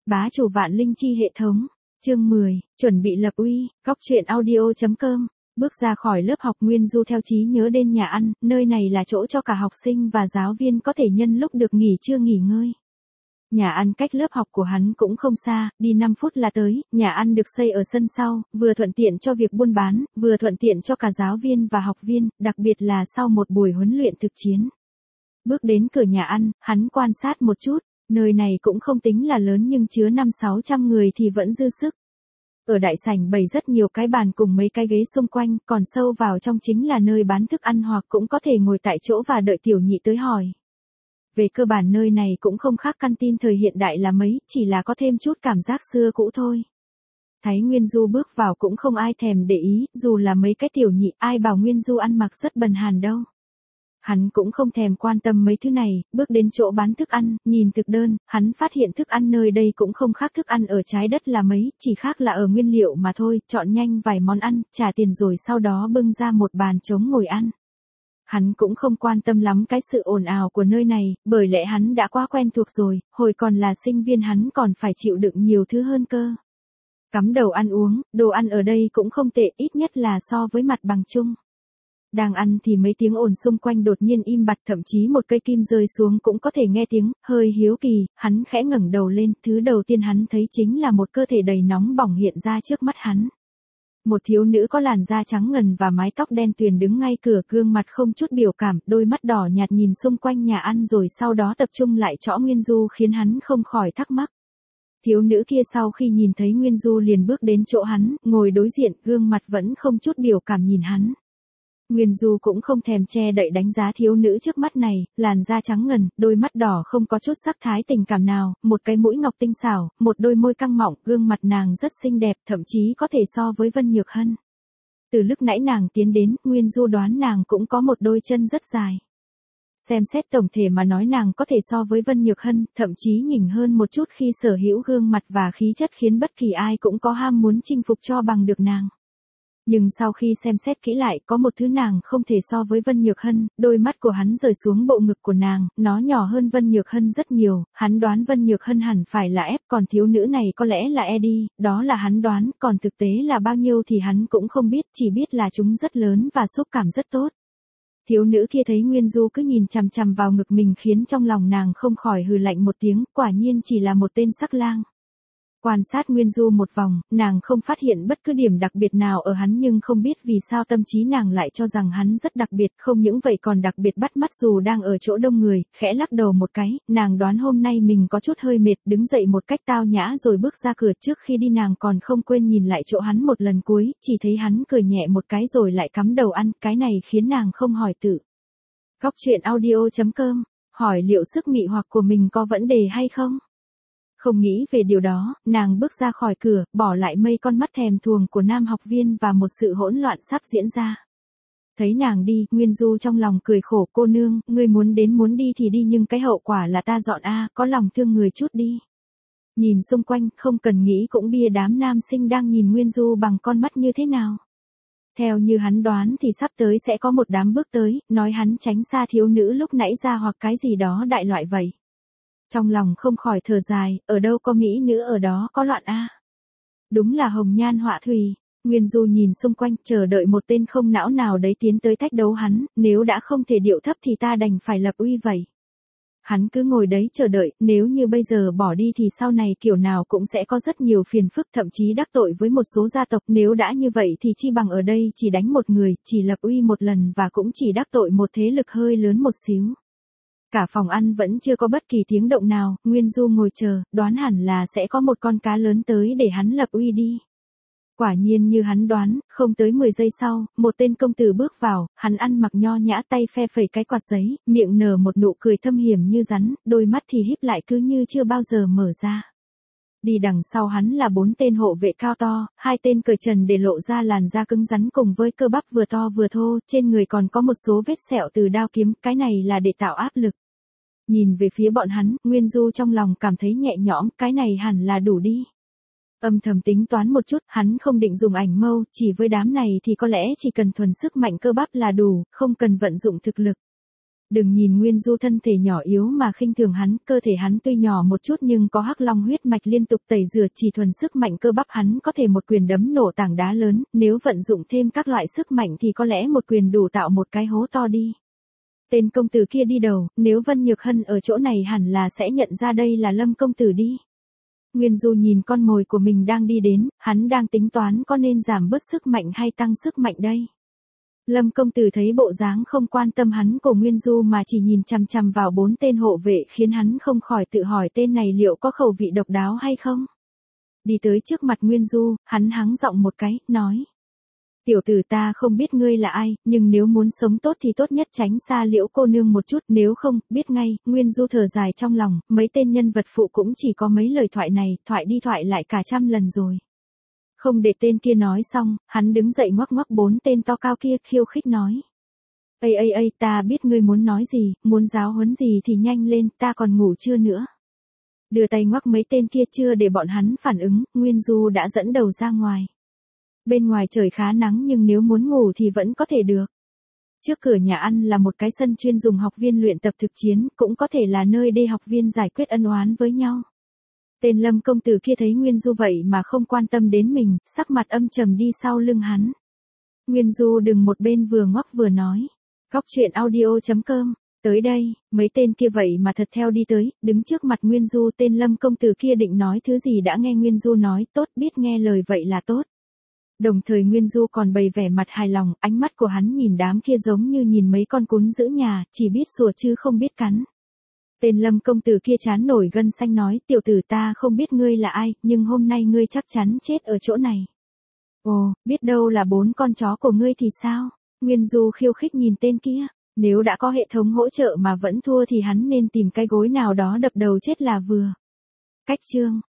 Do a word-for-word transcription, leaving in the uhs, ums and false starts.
Bá chủ vạn linh chi hệ thống. Chương mười, chuẩn bị lập uy, góc truyện audio.com. Bước ra khỏi lớp học, Nguyên Du theo trí nhớ đến nhà ăn, nơi này là chỗ cho cả học sinh và giáo viên có thể nhân lúc được nghỉ trưa nghỉ ngơi. Nhà ăn cách lớp học của hắn cũng không xa, đi năm phút là tới. Nhà ăn được xây ở sân sau, vừa thuận tiện cho việc buôn bán, vừa thuận tiện cho cả giáo viên và học viên, đặc biệt là sau một buổi huấn luyện thực chiến. Bước đến cửa nhà ăn, hắn quan sát một chút, nơi này cũng không tính là lớn nhưng chứa năm sáu trăm người thì vẫn dư sức. Ở đại sảnh bày rất nhiều cái bàn cùng mấy cái ghế xung quanh, còn sâu vào trong chính là nơi bán thức ăn hoặc cũng có thể ngồi tại chỗ và đợi tiểu nhị tới hỏi. Về cơ bản nơi này cũng không khác căn tin thời hiện đại là mấy, chỉ là có thêm chút cảm giác xưa cũ thôi. Thấy Nguyên Du bước vào cũng không ai thèm để ý, dù là mấy cái tiểu nhị, ai bảo Nguyên Du ăn mặc rất bần hàn đâu. Hắn cũng không thèm quan tâm mấy thứ này, bước đến chỗ bán thức ăn, nhìn thực đơn, hắn phát hiện thức ăn nơi đây cũng không khác thức ăn ở trái đất là mấy, chỉ khác là ở nguyên liệu mà thôi, chọn nhanh vài món ăn, trả tiền rồi sau đó bưng ra một bàn trống ngồi ăn. Hắn cũng không quan tâm lắm cái sự ồn ào của nơi này, bởi lẽ hắn đã quá quen thuộc rồi, hồi còn là sinh viên hắn còn phải chịu đựng nhiều thứ hơn cơ. Cắm đầu ăn uống, đồ ăn ở đây cũng không tệ, ít nhất là so với mặt bằng chung. Đang ăn thì mấy tiếng ồn xung quanh đột nhiên im bặt, thậm chí một cây kim rơi xuống cũng có thể nghe tiếng, hơi hiếu kỳ, hắn khẽ ngẩng đầu lên, thứ đầu tiên hắn thấy chính là một cơ thể đầy nóng bỏng hiện ra trước mắt hắn. Một thiếu nữ có làn da trắng ngần và mái tóc đen tuyền đứng ngay cửa, gương mặt không chút biểu cảm, đôi mắt đỏ nhạt nhìn xung quanh nhà ăn rồi sau đó tập trung lại chỗ Nguyên Du khiến hắn không khỏi thắc mắc. Thiếu nữ kia sau khi nhìn thấy Nguyên Du liền bước đến chỗ hắn, ngồi đối diện, gương mặt vẫn không chút biểu cảm nhìn hắn. Nguyên Du cũng không thèm che đậy đánh giá thiếu nữ trước mắt này, làn da trắng ngần, đôi mắt đỏ không có chút sắc thái tình cảm nào, một cái mũi ngọc tinh xảo, một đôi môi căng mọng, gương mặt nàng rất xinh đẹp, thậm chí có thể so với Vân Nhược Hân. Từ lúc nãy nàng tiến đến, Nguyên Du đoán nàng cũng có một đôi chân rất dài. Xem xét tổng thể mà nói nàng có thể so với Vân Nhược Hân, thậm chí nhỉnh hơn một chút khi sở hữu gương mặt và khí chất khiến bất kỳ ai cũng có ham muốn chinh phục cho bằng được nàng. Nhưng sau khi xem xét kỹ lại, có một thứ nàng không thể so với Vân Nhược Hân, đôi mắt của hắn rời xuống bộ ngực của nàng, nó nhỏ hơn Vân Nhược Hân rất nhiều, hắn đoán Vân Nhược Hân hẳn phải là F, còn thiếu nữ này có lẽ là E đi, đó là hắn đoán, còn thực tế là bao nhiêu thì hắn cũng không biết, chỉ biết là chúng rất lớn và xúc cảm rất tốt. Thiếu nữ kia thấy Nguyên Du cứ nhìn chằm chằm vào ngực mình khiến trong lòng nàng không khỏi hừ lạnh một tiếng, quả nhiên chỉ là một tên sắc lang. Quan sát Nguyên Du một vòng, nàng không phát hiện bất cứ điểm đặc biệt nào ở hắn nhưng không biết vì sao tâm trí nàng lại cho rằng hắn rất đặc biệt, không những vậy còn đặc biệt bắt mắt dù đang ở chỗ đông người, khẽ lắc đầu một cái, nàng đoán hôm nay mình có chút hơi mệt, đứng dậy một cách tao nhã rồi bước ra cửa, trước khi đi nàng còn không quên nhìn lại chỗ hắn một lần cuối, chỉ thấy hắn cười nhẹ một cái rồi lại cắm đầu ăn, cái này khiến nàng không hỏi tự. Góc truyện audio.com, hỏi liệu sức mị hoặc của mình có vấn đề hay không? Không nghĩ về điều đó, nàng bước ra khỏi cửa, bỏ lại mây con mắt thèm thuồng của nam học viên và một sự hỗn loạn sắp diễn ra. Thấy nàng đi, Nguyên Du trong lòng cười khổ, cô nương, ngươi muốn đến muốn đi thì đi nhưng cái hậu quả là ta dọn a, có lòng thương người chút đi. Nhìn xung quanh, không cần nghĩ cũng bia đám nam sinh đang nhìn Nguyên Du bằng con mắt như thế nào. Theo như hắn đoán thì sắp tới sẽ có một đám bước tới, nói hắn tránh xa thiếu nữ lúc nãy ra hoặc cái gì đó đại loại vậy. Trong lòng không khỏi thở dài, ở đâu có mỹ nữ ở đó có loạn a. Đúng là hồng nhan họa thủy. Nguyên Du nhìn xung quanh, chờ đợi một tên không não nào đấy tiến tới thách đấu hắn, nếu đã không thể điệu thấp thì ta đành phải lập uy vậy. Hắn cứ ngồi đấy chờ đợi, nếu như bây giờ bỏ đi thì sau này kiểu nào cũng sẽ có rất nhiều phiền phức, thậm chí đắc tội với một số gia tộc, nếu đã như vậy thì chi bằng ở đây chỉ đánh một người, chỉ lập uy một lần và cũng chỉ đắc tội một thế lực hơi lớn một xíu. Cả phòng ăn vẫn chưa có bất kỳ tiếng động nào, Nguyên Du ngồi chờ, đoán hẳn là sẽ có một con cá lớn tới để hắn lập uy đi. Quả nhiên như hắn đoán, không tới mười giây sau, một tên công tử bước vào, hắn ăn mặc nho nhã tay phe phẩy cái quạt giấy, miệng nở một nụ cười thâm hiểm như rắn, đôi mắt thì híp lại cứ như chưa bao giờ mở ra. Đi đằng sau hắn là bốn tên hộ vệ cao to, hai tên cởi trần để lộ ra làn da cứng rắn cùng với cơ bắp vừa to vừa thô, trên người còn có một số vết sẹo từ đao kiếm, cái này là để tạo áp lực. Nhìn về phía bọn hắn, Nguyên Du trong lòng cảm thấy nhẹ nhõm, cái này hẳn là đủ đi. Âm thầm tính toán một chút, hắn không định dùng ảnh mâu, chỉ với đám này thì có lẽ chỉ cần thuần sức mạnh cơ bắp là đủ, không cần vận dụng thực lực. Đừng nhìn Nguyên Du thân thể nhỏ yếu mà khinh thường hắn, cơ thể hắn tuy nhỏ một chút nhưng có hắc long huyết mạch liên tục tẩy rửa, chỉ thuần sức mạnh cơ bắp hắn có thể một quyền đấm nổ tảng đá lớn, nếu vận dụng thêm các loại sức mạnh thì có lẽ một quyền đủ tạo một cái hố to đi. Tên công tử kia đi đầu, nếu Vân Nhược Hân ở chỗ này hẳn là sẽ nhận ra đây là Lâm công tử đi. Nguyên Du nhìn con mồi của mình đang đi đến, hắn đang tính toán có nên giảm bớt sức mạnh hay tăng sức mạnh đây. Lâm công tử thấy bộ dáng không quan tâm hắn của Nguyên Du mà chỉ nhìn chằm chằm vào bốn tên hộ vệ khiến hắn không khỏi tự hỏi tên này liệu có khẩu vị độc đáo hay không. Đi tới trước mặt Nguyên Du, hắn hắng giọng một cái, nói. Tiểu tử ta không biết ngươi là ai, nhưng nếu muốn sống tốt thì tốt nhất tránh xa Liễu cô nương một chút, nếu không, biết ngay. Nguyên Du thở dài trong lòng, mấy tên nhân vật phụ cũng chỉ có mấy lời thoại này, thoại đi thoại lại cả trăm lần rồi. Không để tên kia nói xong, hắn đứng dậy ngoắc ngoắc bốn tên to cao kia khiêu khích nói. Ây ây ây, ta biết ngươi muốn nói gì, muốn giáo huấn gì thì nhanh lên, ta còn ngủ chưa nữa. Đưa tay ngoắc mấy tên kia chưa để bọn hắn phản ứng, Nguyên Du đã dẫn đầu ra ngoài. Bên ngoài trời khá nắng nhưng nếu muốn ngủ thì vẫn có thể được. Trước cửa nhà ăn là một cái sân chuyên dùng học viên luyện tập thực chiến, cũng có thể là nơi để học viên giải quyết ân oán với nhau. Tên Lâm công tử kia thấy Nguyên Du vậy mà không quan tâm đến mình, sắc mặt âm trầm đi sau lưng hắn. Nguyên Du đứng một bên vừa ngoắc vừa nói. Góc truyện audio chấm com. Tới đây, mấy tên kia vậy mà thật theo đi tới, đứng trước mặt Nguyên Du. Tên Lâm công tử kia định nói thứ gì đã nghe Nguyên Du nói, tốt, biết nghe lời vậy là tốt. Đồng thời Nguyên Du còn bày vẻ mặt hài lòng, ánh mắt của hắn nhìn đám kia giống như nhìn mấy con cún giữ nhà, chỉ biết sủa chứ không biết cắn. Tên Lâm công tử kia trán nổi gân xanh nói, tiểu tử ta không biết ngươi là ai, nhưng hôm nay ngươi chắc chắn chết ở chỗ này. Ồ, biết đâu là bốn con chó của ngươi thì sao? Nguyên Du khiêu khích nhìn tên kia, nếu đã có hệ thống hỗ trợ mà vẫn thua thì hắn nên tìm cái gối nào đó đập đầu chết là vừa. Cách chương